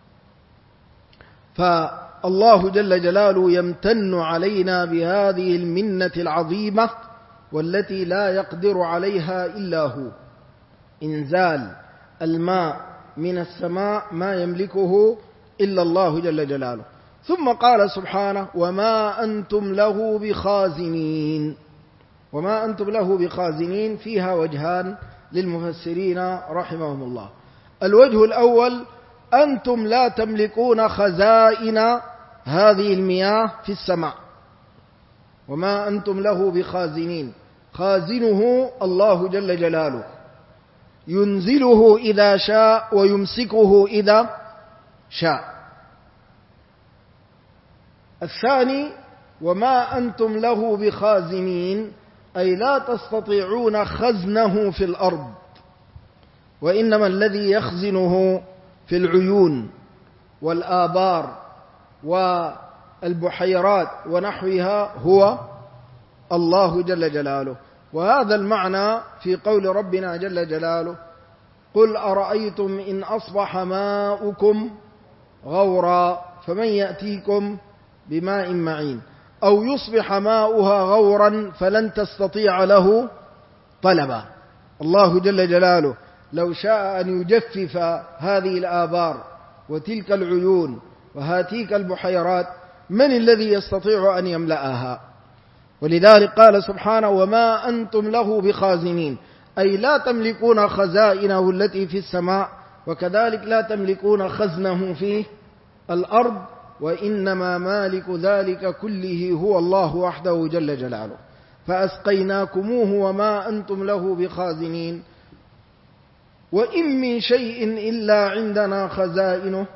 فالله جل جلاله يمتن علينا بهذه المنة العظيمة والتي لا يقدر عليها إلا هو، إنزال الماء من السماء ما يملكه إلا الله جل جلاله. ثم قال سبحانه: وما أنتم له بخازنين. وما أنتم له بخازنين فيها وجهان للمفسرين رحمهم الله. الوجه الأول: أنتم لا تملكون خزائن هذه المياه في السماء، وما أنتم له بخازنين، خازنه الله جل جلاله، ينزله إذا شاء ويمسكه إذا شاء. الثاني وما أنتم له بخازنين، أي لا تستطيعون خزنه في الأرض، وإنما الذي يخزنه في العيون والآبار والبحيرات ونحوها هو الله جل جلاله. وهذا المعنى في قول ربنا جل جلاله: قل أرأيتم إن أصبح ماؤكم غورا فمن يأتيكم بماء معين، أو يصبح ماؤها غورا فلن تستطيع له طلبا. الله جل جلاله لو شاء أن يجفف هذه الآبار وتلك العيون وهاتيك البحيرات، من الذي يستطيع أن يملأها؟ ولذلك قال سبحانه: وما أنتم له بخازنين، أي لا تملكون خزائنه التي في السماء، وكذلك لا تملكون خزنه في الأرض، وإنما مالك ذلك كله هو الله وحده جل جلاله. فأسقيناكموه وما أنتم له بخازنين، وإن من شيء إلا عندنا خزائنه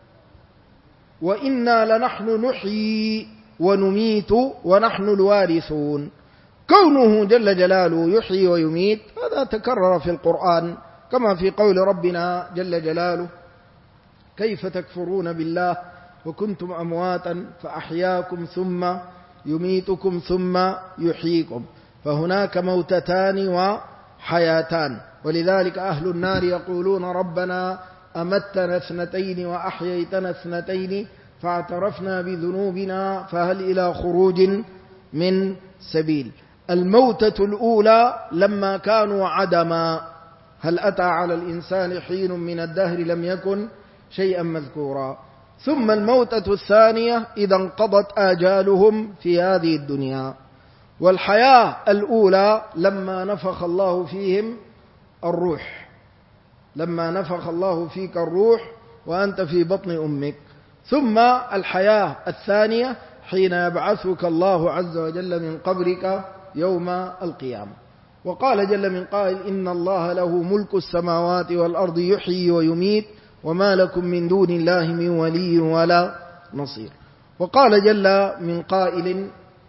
وإنا لنحن نحيي ونميت ونحن الوارثون. كونه جل جلاله يحيي ويميت هذا تكرر في القرآن، كما في قول ربنا جل جلاله: كيف تكفرون بالله وكنتم أمواتا فأحياكم ثم يميتكم ثم يحييكم. فهناك موتتان وحياتان. ولذلك أهل النار يقولون: ربنا أمتنا اثنتين وأحييتنا اثنتين فاعترفنا بذنوبنا فهل إلى خروج من سبيل. الموتة الأولى لما كانوا عدما، هل أتى على الإنسان حين من الدهر لم يكن شيئا مذكورا. ثم الموتة الثانية إذا انقضت آجالهم في هذه الدنيا. والحياة الأولى لما نفخ الله فيهم الروح، لما نفخ الله فيك الروح وأنت في بطن أمك. ثم الحياة الثانية حين يبعثك الله عز وجل من قبرك يوم القيامة. وقال جل من قائل: إن الله له ملك السماوات والأرض يحيي ويميت وما لكم من دون الله من ولي ولا نصير. وقال جل من قائل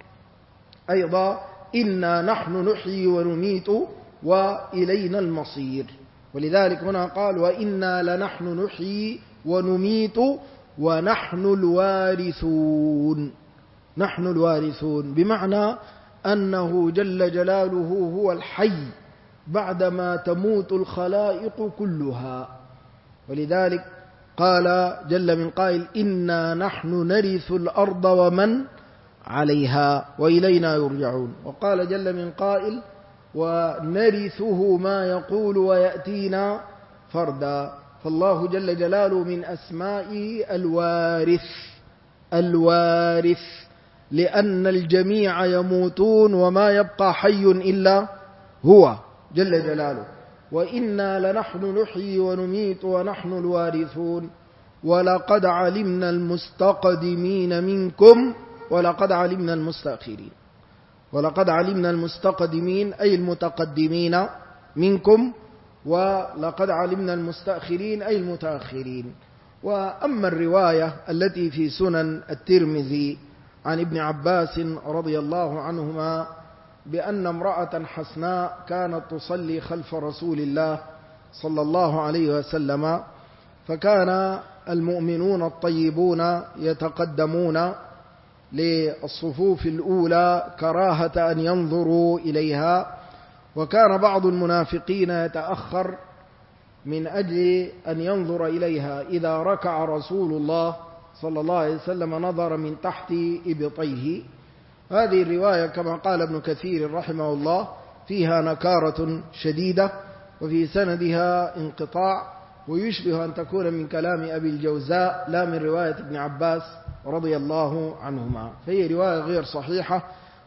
أيضا: إنا نحن نحيي ونميت وإلينا المصير. ولذلك هنا قال: وإنا لنحن نحيي ونميت ونحن الوارثون. نحن الوارثون بمعنى أنه جل جلاله هو الحي بعدما تموت الخلائق كلها. ولذلك قال جل من قائل: إنا نحن نرث الأرض ومن عليها وإلينا يرجعون. وقال جل من قائل: ونرثه ما يقول ويأتينا فردا. فالله جل جلاله من أسمائه الوارث، الوارث، لأن الجميع يموتون وما يبقى حي إلا هو جل جلاله. وإنا لنحن نحيي ونميت ونحن الوارثون ولقد علمنا المستقدمين منكم ولقد علمنا المستأخرين. ولقد علمنا المستقدمين أي المتقدمين منكم، ولقد علمنا المستأخرين أي المتأخرين. وأما الرواية التي في سنن الترمذي عن ابن عباس رضي الله عنهما بأن امرأة حسناء كانت تصلي خلف رسول الله صلى الله عليه وسلم، فكان المؤمنون الطيبون يتقدمون للصفوف الأولى كراهة أن ينظروا إليها، وكان بعض المنافقين يتأخر من أجل أن ينظر إليها. إذا ركع رسول الله صلى الله عليه وسلم نظر من تحت إبطيه. هذه الرواية كما قال ابن كثير رحمه الله فيها نكارة شديدة وفي سندها انقطاع، ويشبه أن تكون من كلام أبي الجوزاء لا من رواية ابن عباس رضي الله عنهما، فهي رواية غير صحيحة.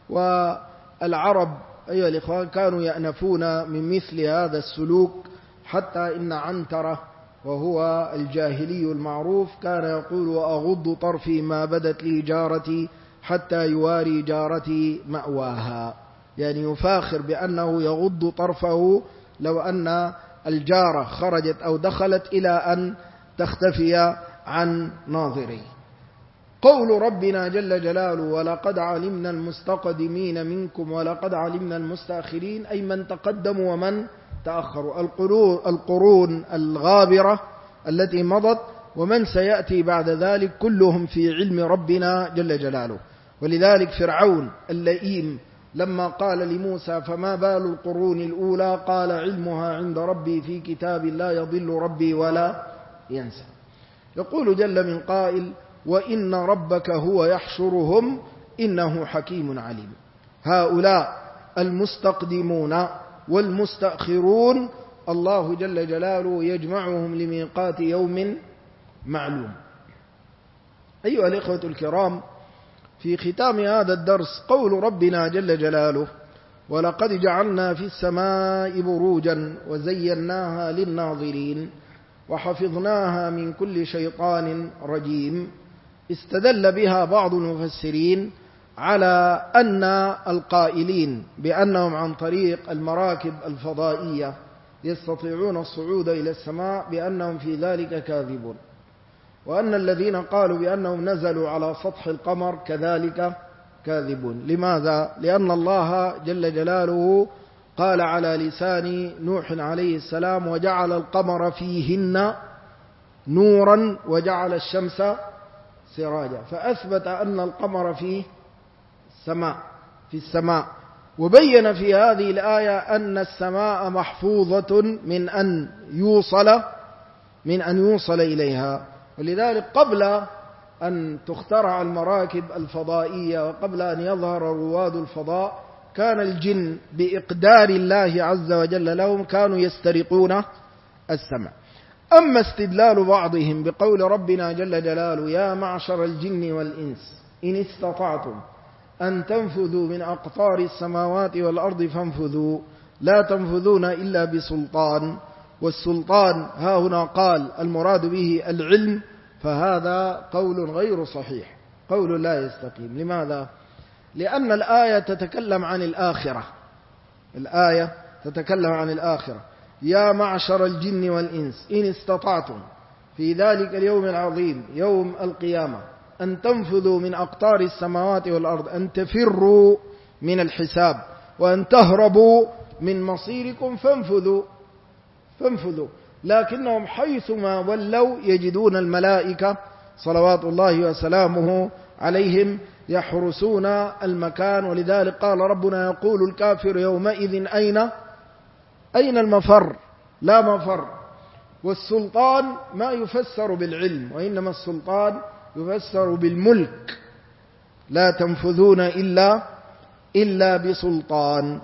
والعرب أيها الإخوان كانوا يأنفون من مثل هذا السلوك، حتى إن عنترة وهو الجاهلي المعروف كان يقول: وأغض طرفي ما بدت لي جارتي حتى يواري جارتي مأواها، يعني يفاخر بأنه يغض طرفه لو أن الجارة خرجت أو دخلت إلى أن تختفي عن ناظريه. قول ربنا جل جلاله ولقد علمنا المستقدمين منكم ولقد علمنا المستأخرين، أي من تقدموا ومن تأخروا، القرون الغابرة التي مضت ومن سيأتي بعد ذلك كلهم في علم ربنا جل جلاله. ولذلك فرعون اللئيم لما قال لموسى فما بال القرون الأولى قال علمها عند ربي في كتاب لا يضل ربي ولا ينسى. يقول جل من قائل وإن ربك هو يحشرهم إنه حكيم عليم. هؤلاء المستقدمون والمستأخرون الله جل جلاله يجمعهم لميقات يوم معلوم. أيها الإخوة الكرام، في ختام هذا الدرس قول ربنا جل جلاله ولقد جعلنا في السماء بروجا وزيناها للناظرين وحفظناها من كل شيطان رجيم. استدل بها بعض المفسرين على أن القائلين بأنهم عن طريق المراكب الفضائية يستطيعون الصعود إلى السماء بأنهم في ذلك كاذبون، وأن الذين قالوا بأنهم نزلوا على سطح القمر كذلك كاذبون. لماذا؟ لأن الله جل جلاله قال على لسان نوح عليه السلام وجعل القمر فيهن نورا وجعل الشمس سراجا، فأثبت أن القمر في السماء، وبين في هذه الآية أن السماء محفوظة من أن يوصل إليها. ولذلك قبل أن تخترع المراكب الفضائية وقبل أن يظهر رواد الفضاء كان الجن بإقدار الله عز وجل لهم كانوا يسترقون السمع. أما استدلال بعضهم بقول ربنا جل جلاله يا معشر الجن والإنس إن استطعتم أن تنفذوا من أقطار السماوات والأرض فانفذوا لا تنفذون إلا بسلطان، والسلطان ها هنا قال المراد به العلم، فهذا قول غير صحيح، قول لا يستقيم. لماذا؟ لأن الآية تتكلم عن الآخرة. يا معشر الجن والإنس إن استطعتم في ذلك اليوم العظيم يوم القيامة أن تنفذوا من أقطار السماوات والأرض، أن تفروا من الحساب وأن تهربوا من مصيركم فانفذوا. لكنهم حيثما ولوا يجدون الملائكة صلوات الله وسلامه عليهم يحرسون المكان. ولذلك قال ربنا يقول الكافر يومئذ أين المفر؟ لا مفر. والسلطان ما يفسر بالعلم، وإنما السلطان يفسر بالملك. لا تنفذون إلا بسلطان.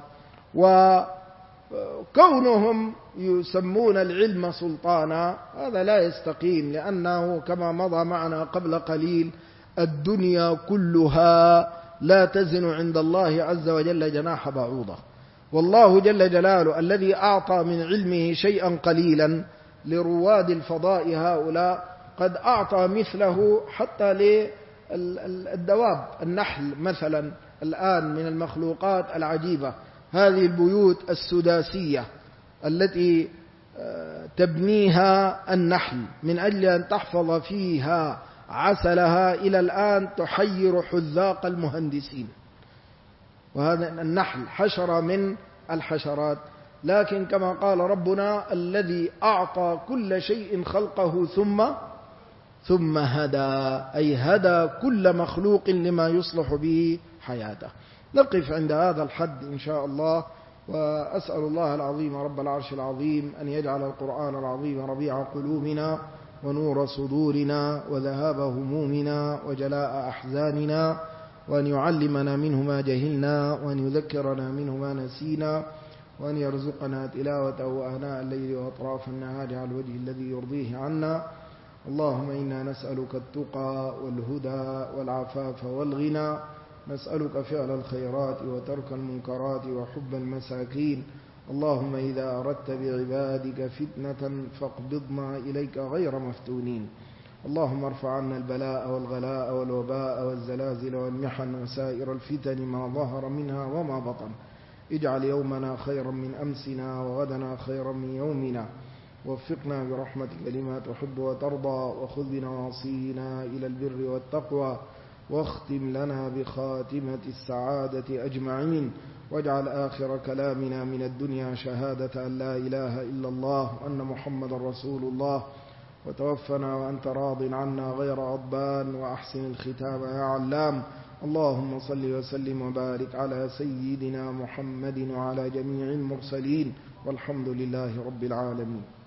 وكونهم يسمون العلم سلطانا هذا لا يستقيم، لأنه كما مضى معنا قبل قليل الدنيا كلها لا تزن عند الله عز وجل جناح بعوضة. والله جل جلاله الذي أعطى من علمه شيئا قليلا لرواد الفضاء هؤلاء قد أعطى مثله حتى للدواب. النحل مثلا الآن من المخلوقات العجيبة، هذه البيوت السداسية التي تبنيها النحل من أجل أن تحفظ فيها عسلها إلى الآن تحير حذاق المهندسين. وهذا النحل حشرة من الحشرات، لكن كما قال ربنا الذي أعطى كل شيء خلقه ثم هدى، أي هدى كل مخلوق لما يصلح به حياته. نقف عند هذا الحد إن شاء الله، وأسأل الله العظيم رب العرش العظيم أن يجعل القرآن العظيم ربيع قلوبنا ونور صدورنا وذهاب همومنا وجلاء أحزاننا، وأن يعلمنا منه ما جهلنا وأن يذكرنا منه ما نسينا، وأن يرزقنا تلاوته آناء الليل وأطراف النهار على الوجه الذي يرضيه عنا. اللهم إنا نسألك التقى والهدى والعفاف والغنى، نسألك فعل الخيرات وترك المنكرات وحب المساكين. اللهم إذا أردت بعبادك فتنة فاقبضنا إليك غير مفتونين. اللهم ارفع عنا البلاء والغلاء والوباء والزلازل والمحن وسائر الفتن ما ظهر منها وما بطن. اجعل يومنا خيرا من أمسنا وغدنا خيرا من يومنا، ووفقنا برحمتك لما تحب وترضى، وخذ بنواصينا إلى البر والتقوى، واختم لنا بخاتمة السعادة أجمعين، واجعل آخر كلامنا من الدنيا شهادة أن لا إله إلا الله وأن محمد رسول الله، وتوفنا وأنت راض عنا غير غضبان، وأحسن الختام يا علام. اللهم صل وسلم وبارك على سيدنا محمد وعلى جميع المرسلين، والحمد لله رب العالمين.